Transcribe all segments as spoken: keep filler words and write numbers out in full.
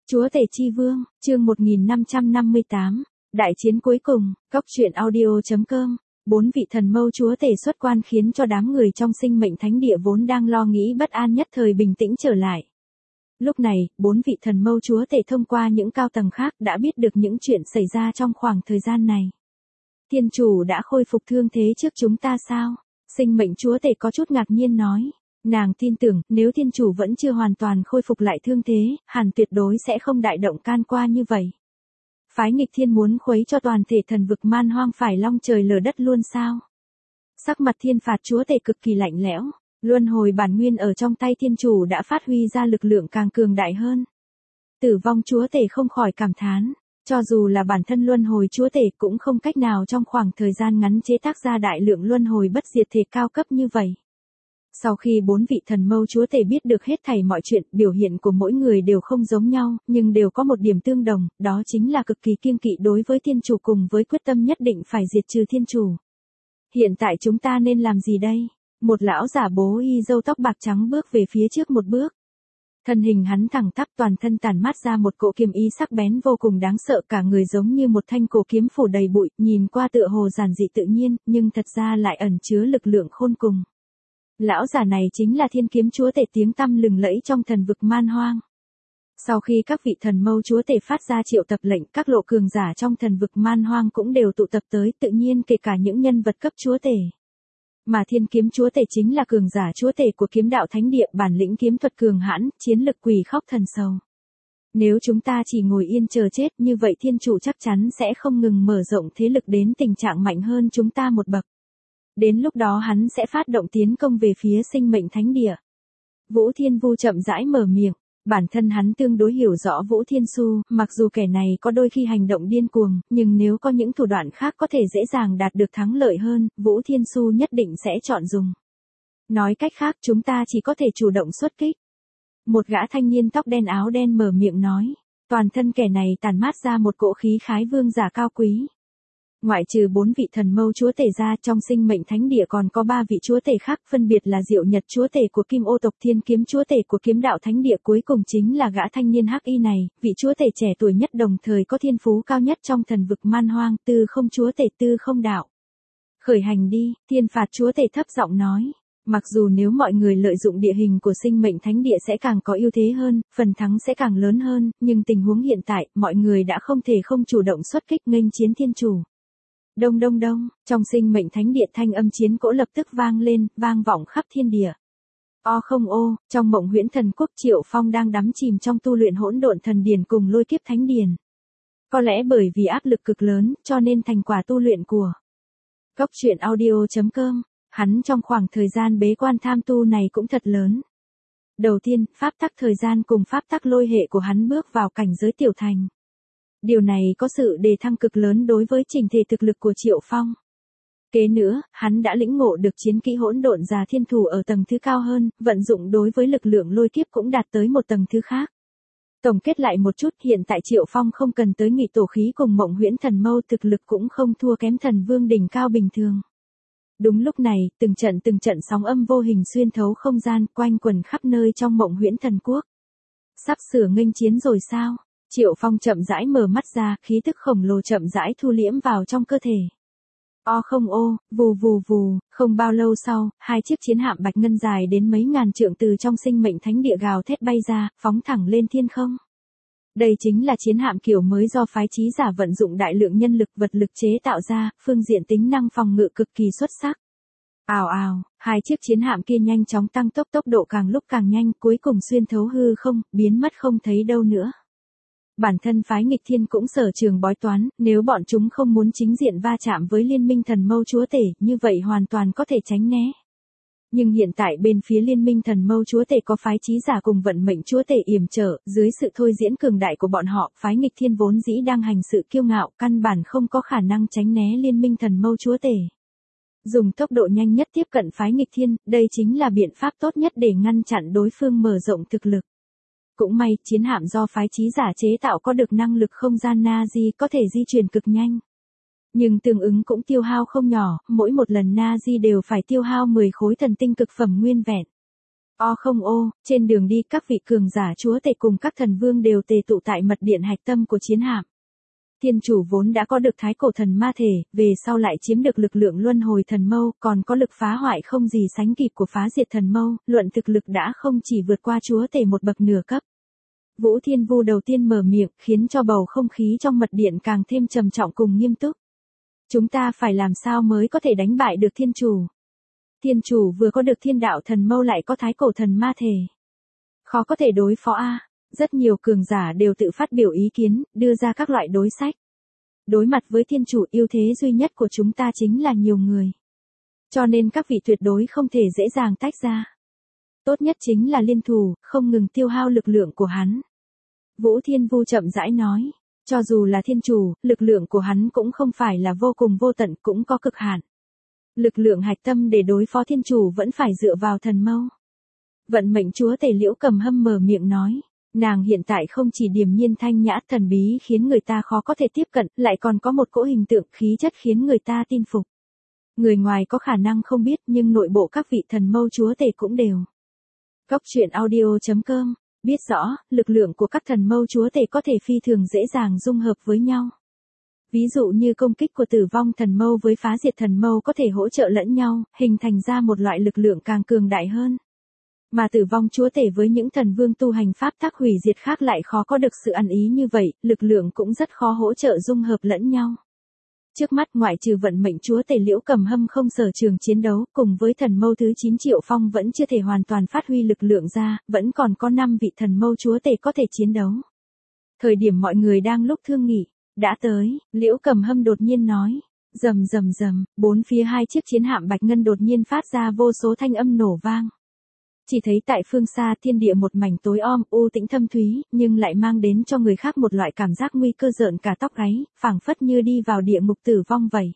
Chúa Tể Chi Vương, chương một nghìn năm trăm năm mươi tám, Đại chiến cuối cùng, Cốc truyện audio chấm com. Bốn vị thần mâu chúa tể xuất quan khiến cho đám người trong sinh mệnh thánh địa vốn đang lo nghĩ bất an nhất thời bình tĩnh trở lại. Lúc này, bốn vị thần mâu chúa tể thông qua những cao tầng khác đã biết được những chuyện xảy ra trong khoảng thời gian này. Thiên chủ đã khôi phục thương thế trước chúng ta sao? Sinh mệnh chúa tể có chút ngạc nhiên nói. Nàng tin tưởng, nếu thiên chủ vẫn chưa hoàn toàn khôi phục lại thương thế, hẳn tuyệt đối sẽ không đại động can qua như vậy. Phái nghịch thiên muốn khuấy cho toàn thể thần vực man hoang phải long trời lở đất luôn sao? Sắc mặt thiên phạt chúa tể cực kỳ lạnh lẽo, luân hồi bản nguyên ở trong tay thiên chủ đã phát huy ra lực lượng càng cường đại hơn. Tử vong chúa tể không khỏi cảm thán, cho dù là bản thân luân hồi chúa tể cũng không cách nào trong khoảng thời gian ngắn chế tác ra đại lượng luân hồi bất diệt thể cao cấp như vậy. Sau khi bốn vị thần mâu chúa tể biết được hết thảy mọi chuyện, biểu hiện của mỗi người đều không giống nhau, nhưng đều có một điểm tương đồng, đó chính là cực kỳ kiêng kỵ đối với thiên chủ cùng với quyết tâm nhất định phải diệt trừ thiên chủ. Hiện tại chúng ta nên làm gì đây? Một lão giả bố y râu tóc bạc trắng bước về phía trước một bước. Thân hình hắn thẳng tắp, toàn thân tản mát ra một cỗ kiếm ý sắc bén vô cùng đáng sợ, cả người giống như một thanh cổ kiếm phủ đầy bụi, nhìn qua tựa hồ giản dị tự nhiên, nhưng thật ra lại ẩn chứa lực lượng khôn cùng. Lão giả này chính là thiên kiếm chúa tể tiếng tăm lừng lẫy trong thần vực man hoang. Sau khi các vị thần mâu chúa tể phát ra triệu tập lệnh, các lộ cường giả trong thần vực man hoang cũng đều tụ tập tới, tự nhiên kể cả những nhân vật cấp chúa tể. Mà thiên kiếm chúa tể chính là cường giả chúa tể của kiếm đạo thánh địa, bản lĩnh kiếm thuật cường hãn, chiến lực quỷ khóc thần sầu. Nếu chúng ta chỉ ngồi yên chờ chết, như vậy thiên chủ chắc chắn sẽ không ngừng mở rộng thế lực đến tình trạng mạnh hơn chúng ta một bậc. Đến lúc đó hắn sẽ phát động tiến công về phía sinh mệnh thánh địa. Vũ Thiên Vu chậm rãi mở miệng, bản thân hắn tương đối hiểu rõ Vũ Thiên Su, mặc dù kẻ này có đôi khi hành động điên cuồng, nhưng nếu có những thủ đoạn khác có thể dễ dàng đạt được thắng lợi hơn, Vũ Thiên Su nhất định sẽ chọn dùng. Nói cách khác, chúng ta chỉ có thể chủ động xuất kích. Một gã thanh niên tóc đen áo đen mở miệng nói, toàn thân kẻ này tản mát ra một cỗ khí khái vương giả cao quý. Ngoại trừ bốn vị thần mâu chúa tể ra, trong sinh mệnh thánh địa còn có ba vị chúa tể khác, phân biệt là Diệu Nhật chúa tể của Kim Ô tộc, Thiên kiếm chúa tể của kiếm đạo thánh địa, cuối cùng chính là gã thanh niên hắc y này, vị chúa tể trẻ tuổi nhất đồng thời có thiên phú cao nhất trong thần vực man hoang, Tư Không chúa tể Tư Không đạo. Khởi hành đi, thiên phạt chúa tể thấp giọng nói. Mặc dù nếu mọi người lợi dụng địa hình của sinh mệnh thánh địa sẽ càng có ưu thế hơn, phần thắng sẽ càng lớn hơn, nhưng tình huống hiện tại, mọi người đã không thể không chủ động xuất kích nghênh chiến thiên chủ. Đông đông đông, trong sinh mệnh thánh địa thanh âm chiến cỗ lập tức vang lên, vang vọng khắp thiên địa. O không ô, trong mộng huyễn thần quốc Triệu Phong đang đắm chìm trong tu luyện hỗn độn thần điển cùng lôi kiếp thánh điển. Có lẽ bởi vì áp lực cực lớn, cho nên thành quả tu luyện của Cốc truyện audio chấm com, hắn trong khoảng thời gian bế quan tham tu này cũng thật lớn. Đầu tiên, pháp tắc thời gian cùng pháp tắc lôi hệ của hắn bước vào cảnh giới tiểu thành. Điều này có sự đề thăng cực lớn đối với trình thể thực lực của Triệu Phong. Kế nữa, hắn đã lĩnh ngộ được chiến kỹ hỗn độn già thiên thủ ở tầng thứ cao hơn, vận dụng đối với lực lượng lôi kiếp cũng đạt tới một tầng thứ khác. Tổng kết lại một chút, hiện tại Triệu Phong không cần tới nghị tổ khí cùng mộng huyễn thần mâu, thực lực cũng không thua kém thần vương đỉnh cao bình thường. Đúng lúc này, từng trận từng trận sóng âm vô hình xuyên thấu không gian, quanh quẩn khắp nơi trong mộng huyễn thần quốc. Sắp sửa nghênh chiến rồi sao? Triệu Phong chậm rãi mở mắt ra, khí tức khổng lồ chậm rãi thu liễm vào trong cơ thể. O không ô, vù vù vù, không bao lâu sau, hai chiếc chiến hạm bạch ngân dài đến mấy ngàn trượng từ trong sinh mệnh thánh địa gào thét bay ra, phóng thẳng lên thiên không. Đây chính là chiến hạm kiểu mới do phái trí giả vận dụng đại lượng nhân lực vật lực chế tạo ra, phương diện tính năng phòng ngự cực kỳ xuất sắc. Ào ào, hai chiếc chiến hạm kia nhanh chóng tăng tốc, tốc độ càng lúc càng nhanh, cuối cùng xuyên thấu hư không, biến mất không thấy đâu nữa. Bản thân phái nghịch thiên cũng sở trường bói toán, nếu bọn chúng không muốn chính diện va chạm với liên minh thần mâu chúa tể, như vậy hoàn toàn có thể tránh né. Nhưng hiện tại bên phía liên minh thần mâu chúa tể có phái trí giả cùng vận mệnh chúa tể yểm trở, dưới sự thôi diễn cường đại của bọn họ, phái nghịch thiên vốn dĩ đang hành sự kiêu ngạo, căn bản không có khả năng tránh né liên minh thần mâu chúa tể. Dùng tốc độ nhanh nhất tiếp cận phái nghịch thiên, đây chính là biện pháp tốt nhất để ngăn chặn đối phương mở rộng thực lực. Cũng may, chiến hạm do phái trí giả chế tạo có được năng lực không gian Nazi, có thể di chuyển cực nhanh. Nhưng tương ứng cũng tiêu hao không nhỏ, mỗi một lần Nazi đều phải tiêu hao mười khối thần tinh cực phẩm nguyên vẹn. O không ô, trên đường đi các vị cường giả chúa tể cùng các thần vương đều tề tụ tại mật điện hạch tâm của chiến hạm. Thiên chủ vốn đã có được thái cổ thần ma thể, về sau lại chiếm được lực lượng luân hồi thần mâu, còn có lực phá hoại không gì sánh kịp của phá diệt thần mâu, luận thực lực đã không chỉ vượt qua chúa tể một bậc nửa cấp. Vũ Thiên Vu đầu tiên mở miệng, khiến cho bầu không khí trong mật điện càng thêm trầm trọng cùng nghiêm túc. Chúng ta phải làm sao mới có thể đánh bại được thiên chủ? Thiên chủ vừa có được thiên đạo thần mâu lại có thái cổ thần ma thể. Khó có thể đối phó a. Rất nhiều cường giả đều tự phát biểu ý kiến, đưa ra các loại đối sách. Đối mặt với thiên chủ, ưu thế duy nhất của chúng ta chính là nhiều người. Cho nên các vị tuyệt đối không thể dễ dàng tách ra. Tốt nhất chính là liên thủ, không ngừng tiêu hao lực lượng của hắn. Vũ Thiên Vu chậm rãi nói, cho dù là thiên chủ, lực lượng của hắn cũng không phải là vô cùng vô tận, cũng có cực hạn. Lực lượng hạch tâm để đối phó thiên chủ vẫn phải dựa vào thần mâu. Vận mệnh chúa tể Liễu Cầm Hâm mở miệng nói, nàng hiện tại không chỉ điềm nhiên thanh nhã thần bí khiến người ta khó có thể tiếp cận, lại còn có một cỗ hình tượng khí chất khiến người ta tin phục. Người ngoài có khả năng không biết nhưng nội bộ các vị thần mâu chúa tể cũng đều. Góc truyện audio chấm com biết rõ, lực lượng của các thần mâu chúa tể có thể phi thường dễ dàng dung hợp với nhau. Ví dụ như công kích của tử vong thần mâu với phá diệt thần mâu có thể hỗ trợ lẫn nhau, hình thành ra một loại lực lượng càng cường đại hơn. Mà tử vong chúa tể với những thần vương tu hành pháp tắc hủy diệt khác lại khó có được sự ăn ý như vậy, lực lượng cũng rất khó hỗ trợ dung hợp lẫn nhau. Trước mắt ngoại trừ vận mệnh chúa tể Liễu Cầm Hâm không sở trường chiến đấu, cùng với thần mâu thứ chín Triệu Phong vẫn chưa thể hoàn toàn phát huy lực lượng ra, vẫn còn có năm vị thần mâu chúa tể có thể chiến đấu. Thời điểm mọi người đang lúc thương nghị, đã tới, Liễu Cầm Hâm đột nhiên nói, rầm rầm rầm, bốn phía hai chiếc chiến hạm bạch ngân đột nhiên phát ra vô số thanh âm nổ vang. Chỉ thấy tại phương xa thiên địa một mảnh tối om u tĩnh thâm thúy, nhưng lại mang đến cho người khác một loại cảm giác nguy cơ rợn cả tóc gáy, phảng phất như đi vào địa ngục tử vong vậy.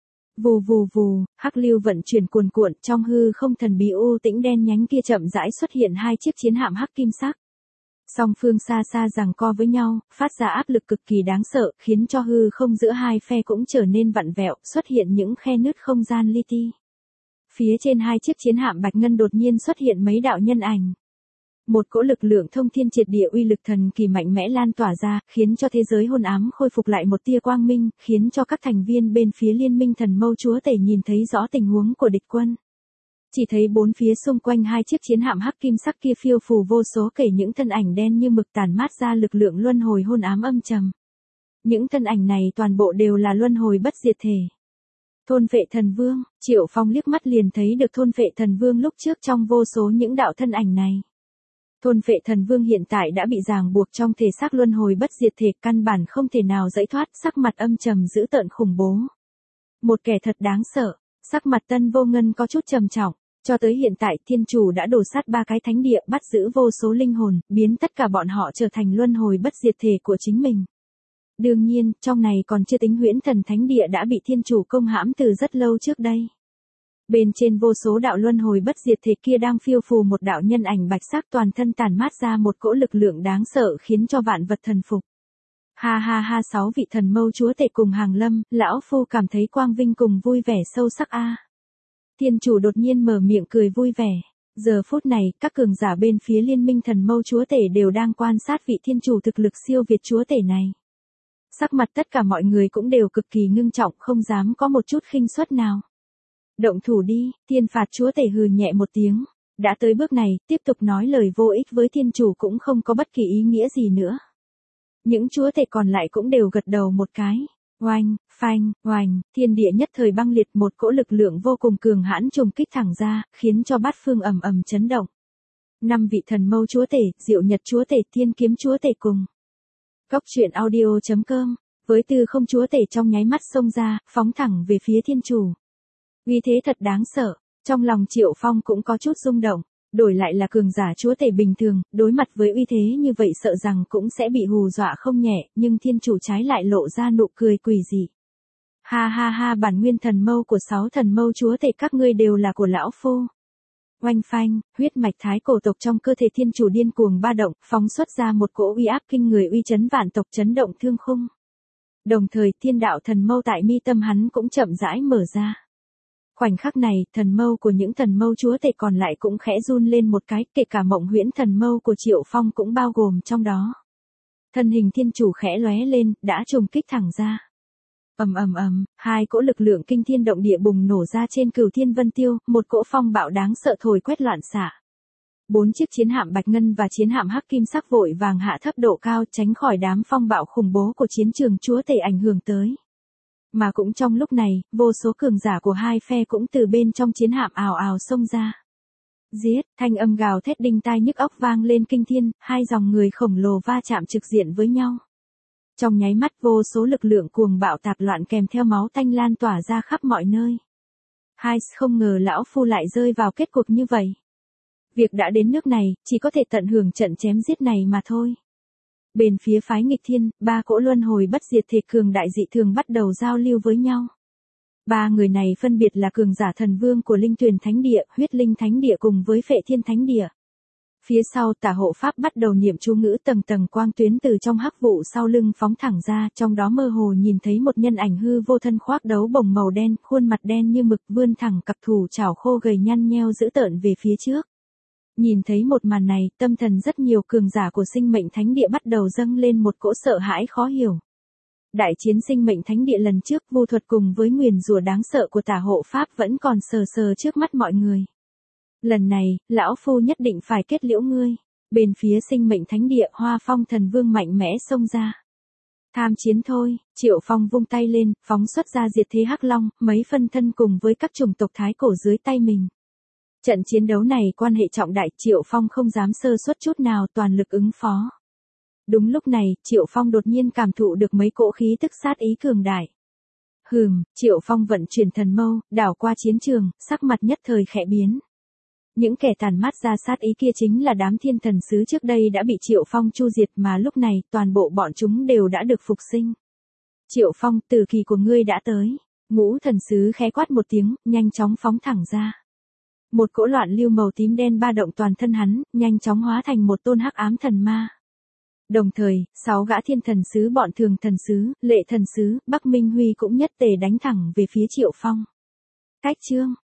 Vù vù vù, hắc lưu vận chuyển cuồn cuộn, trong hư không thần bí u tĩnh đen nhánh kia chậm rãi xuất hiện hai chiếc chiến hạm hắc kim sắc. Song phương xa xa giằng co với nhau, phát ra áp lực cực kỳ đáng sợ, khiến cho hư không giữa hai phe cũng trở nên vặn vẹo, xuất hiện những khe nứt không gian li ti. Phía trên hai chiếc chiến hạm bạch ngân đột nhiên xuất hiện mấy đạo nhân ảnh. Một cỗ lực lượng thông thiên triệt địa uy lực thần kỳ mạnh mẽ lan tỏa ra, khiến cho thế giới hôn ám khôi phục lại một tia quang minh, khiến cho các thành viên bên phía liên minh thần mâu chúa tể nhìn thấy rõ tình huống của địch quân. Chỉ thấy bốn phía xung quanh hai chiếc chiến hạm hắc kim sắc kia phiêu phù vô số kể những thân ảnh đen như mực tản mát ra lực lượng luân hồi hôn ám âm trầm. Những thân ảnh này toàn bộ đều là luân hồi bất diệt thể. Thôn Phệ Thần Vương, Triệu Phong liếc mắt liền thấy được Thôn Phệ Thần Vương lúc trước trong vô số những đạo thân ảnh này. Thôn Phệ Thần Vương hiện tại đã bị ràng buộc trong thể xác luân hồi bất diệt thể, căn bản không thể nào giải thoát, sắc mặt âm trầm dữ tợn khủng bố. Một kẻ thật đáng sợ, sắc mặt Tân Vô Ngân có chút trầm trọng, cho tới hiện tại thiên chủ đã đổ sát ba cái thánh địa, bắt giữ vô số linh hồn, biến tất cả bọn họ trở thành luân hồi bất diệt thể của chính mình. Đương nhiên, trong này còn chưa tính Huyễn Thần Thánh Địa đã bị thiên chủ công hãm từ rất lâu trước đây. Bên trên vô số đạo luân hồi bất diệt thể kia đang phiêu phù một đạo nhân ảnh bạch sắc toàn thân tản mát ra một cỗ lực lượng đáng sợ khiến cho vạn vật thần phục. Ha ha ha, sáu vị thần mâu chúa tể cùng hàng lâm, lão phu cảm thấy quang vinh cùng vui vẻ sâu sắc a. Thiên chủ đột nhiên mở miệng cười vui vẻ. Giờ phút này, các cường giả bên phía liên minh thần mâu chúa tể đều đang quan sát vị thiên chủ thực lực siêu việt chúa tể này. Sắc mặt tất cả mọi người cũng đều cực kỳ ngưng trọng, không dám có một chút khinh suất nào. Động thủ đi, thiên phạt chúa tể hừ nhẹ một tiếng. Đã tới bước này, tiếp tục nói lời vô ích với thiên chủ cũng không có bất kỳ ý nghĩa gì nữa. Những chúa tể còn lại cũng đều gật đầu một cái. Oanh, phanh, oanh, thiên địa nhất thời băng liệt, một cỗ lực lượng vô cùng cường hãn trùng kích thẳng ra, khiến cho bát phương ầm ầm chấn động. Năm vị thần mâu chúa tể, diệu nhật chúa tể, thiên kiếm chúa tể cùng. Góc truyện audio chấm com, với tư không chúa tể trong nháy mắt xông ra, phóng thẳng về phía thiên chủ. Uy thế thật đáng sợ, trong lòng Triệu Phong cũng có chút rung động, đổi lại là cường giả chúa tể bình thường, đối mặt với uy thế như vậy sợ rằng cũng sẽ bị hù dọa không nhẹ, nhưng thiên chủ trái lại lộ ra nụ cười quỷ dị. Ha ha ha, bản nguyên thần mâu của sáu thần mâu chúa tể các ngươi đều là của lão phu. Oanh phanh, huyết mạch thái cổ tộc trong cơ thể thiên chủ điên cuồng ba động, phóng xuất ra một cỗ uy áp kinh người, uy chấn vạn tộc, chấn động thương khung. Đồng thời, thiên đạo thần mâu tại mi tâm hắn cũng chậm rãi mở ra. Khoảnh khắc này, thần mâu của những thần mâu chúa tể còn lại cũng khẽ run lên một cái, kể cả Mộng Huyễn thần mâu của Triệu Phong cũng bao gồm trong đó. Thân hình thiên chủ khẽ lóe lên, đã trùng kích thẳng ra. Ầm ầm ầm, hai cỗ lực lượng kinh thiên động địa bùng nổ ra trên Cửu Thiên Vân Tiêu, một cỗ phong bạo đáng sợ thổi quét loạn xạ. Bốn chiếc chiến hạm bạch ngân và chiến hạm hắc kim sắc vội vàng hạ thấp độ cao tránh khỏi đám phong bạo khủng bố của chiến trường chúa tể ảnh hưởng tới. Mà cũng trong lúc này, vô số cường giả của hai phe cũng từ bên trong chiến hạm ào ào xông ra. Giết, thanh âm gào thét đinh tai nhức óc vang lên kinh thiên, hai dòng người khổng lồ va chạm trực diện với nhau. Trong nháy mắt vô số lực lượng cuồng bạo tạp loạn kèm theo máu tanh lan tỏa ra khắp mọi nơi. Hai không ngờ lão phu lại rơi vào kết cục như vậy. Việc đã đến nước này, chỉ có thể tận hưởng trận chém giết này mà thôi. Bên phía phái nghịch thiên, ba cỗ luân hồi bất diệt thể cường đại dị thường bắt đầu giao lưu với nhau. Ba người này phân biệt là cường giả thần vương của Linh Tuyền Thánh Địa, Huyết Linh Thánh Địa cùng với Phệ Thiên Thánh Địa. Phía sau tả hộ pháp bắt đầu niệm chú ngữ, tầng tầng quang tuyến từ trong hắc vụ sau lưng phóng thẳng ra, trong đó mơ hồ nhìn thấy một nhân ảnh hư vô thân khoác đấu bồng màu đen, khuôn mặt đen như mực vươn thẳng cặp thủ chảo khô gầy nhăn nheo dữ tợn về phía trước. Nhìn thấy một màn này, tâm thần rất nhiều cường giả của Sinh Mệnh Thánh Địa bắt đầu dâng lên một cỗ sợ hãi khó hiểu. Đại chiến Sinh Mệnh Thánh Địa lần trước, vu thuật cùng với nguyền rủa đáng sợ của tả hộ pháp vẫn còn sờ sờ trước mắt mọi người. Lần này, lão phu nhất định phải kết liễu ngươi. Bên phía Sinh Mệnh Thánh Địa, Hoa Phong thần vương mạnh mẽ xông ra. Tham chiến thôi, Triệu Phong vung tay lên, phóng xuất ra diệt thế hắc long, mấy phân thân cùng với các chủng tộc thái cổ dưới tay mình. Trận chiến đấu này quan hệ trọng đại, Triệu Phong không dám sơ suất chút nào, toàn lực ứng phó. Đúng lúc này, Triệu Phong đột nhiên cảm thụ được mấy cỗ khí tức sát ý cường đại. Hừm, Triệu Phong vận chuyển thần mâu, đảo qua chiến trường, sắc mặt nhất thời khẽ biến. Những kẻ tàn mắt ra sát ý kia chính là đám thiên thần sứ trước đây đã bị Triệu Phong chu diệt, mà lúc này toàn bộ bọn chúng đều đã được phục sinh. Triệu Phong, tử kỳ của ngươi đã tới. Ngũ thần sứ khẽ quát một tiếng, nhanh chóng phóng thẳng ra. Một cỗ loạn lưu màu tím đen ba động toàn thân hắn, nhanh chóng hóa thành một tôn hắc ám thần ma. Đồng thời, sáu gã thiên thần sứ bọn thường thần sứ, lệ thần sứ, Bắc Minh Huy cũng nhất tề đánh thẳng về phía Triệu Phong. Cách chương